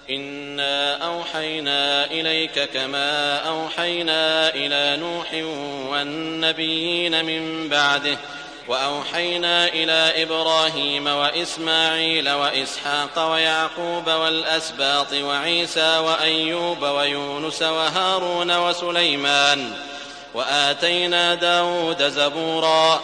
إنا أوحينا إليك كما أوحينا إلى نوح والنبيين من بعده وأوحينا إلى إبراهيم وإسماعيل وإسحاق ويعقوب والأسباط وعيسى وأيوب ويونس وهارون وسليمان وآتينا داود زبورا.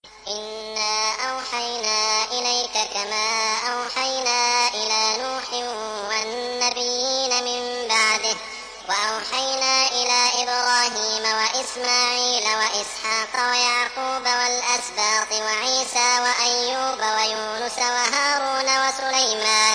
إنا أوحينا إليك كما أوحينا إلى نوح والنبيين من بعده وأوحينا إلى إبراهيم وإسماعيل وإسحاق ويعقوب والأسباط وعيسى وأيوب ويونس وهارون وسليمان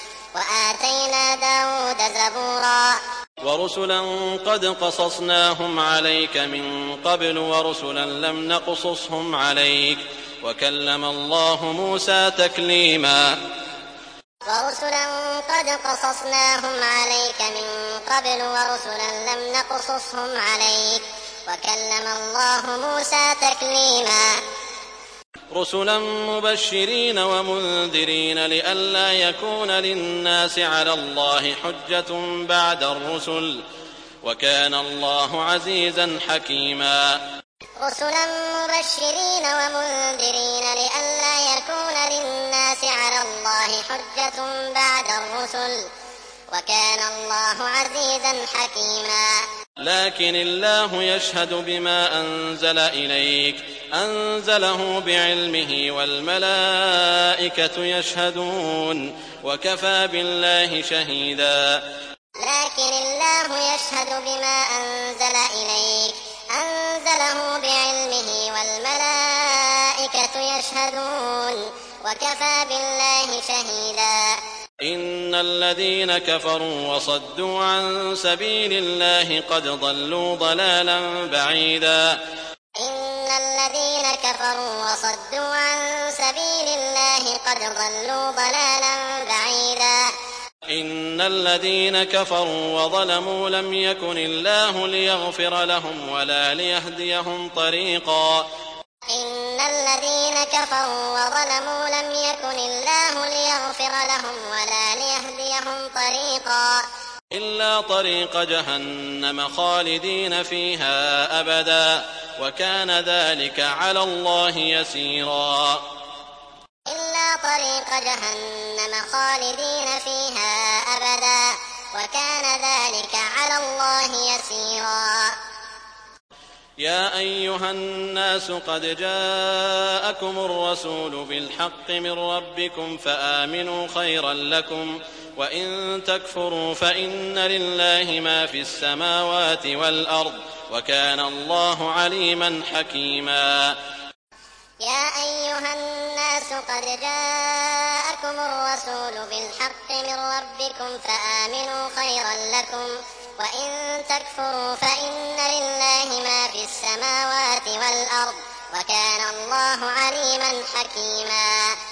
وآتينا داود زبورا. ورسلا قد قصصناهم عليك من قبل ورسلا لم نقصصهم عليك وكلم الله موسى تكليما. ورسلا قد قصصناهم عليك من قبل ورسلا لم نقصصهم عليك وكلم الله موسى تكليما. رسلا مبشرين ومنذرين لئلا يكون للناس على الله حجة بعد الرسل وكان الله عزيزا حكيما. رسلا مبشرين ومنذرين لئلا يكون للناس على الله حجة بعد الرسل وكان الله عزيزا حكيما. لكن الله يشهد بما أنزل إليك أنزله بعلمه والملائكة يشهدون وكفى بالله شهيدا. لكن الله يشهد بما أنزل إليك أنزله بعلمه والملائكة يشهدون وكفى بالله شهيدا. إن الذين كفروا وصدوا عن سبيل الله قد ضلوا ضلالا بعيدا. إن الذين كفروا وصدوا عن سبيل الله قد ضلوا ضلالا بعيدا. إن الذين كفروا وظلموا لم يكن الله ليغفر لهم ولا ليهديهم طريقا. إن الذين كفروا وظلموا لم يكن الله ليغفر لهم ولا ليهديهم طريقا إلا طريق جهنم خالدين فيها أبدا وكان ذلك على الله يسيرا. إلا طريق جهنم خالدين فيها أبدا وكان ذلك على الله يسيرا. يا أيها الناس قد جاءكم الرسول بالحق من ربكم فآمنوا خيرا لكم وإن تكفروا فإن لله ما في السماوات والأرض وكان الله عليما حكيما. يا أيها الناس قد جاءكم الرسول بالحق من ربكم فآمنوا خيرا لكم وإن تكفروا فإن لله ما في السماوات والأرض وكان الله عليما حكيما.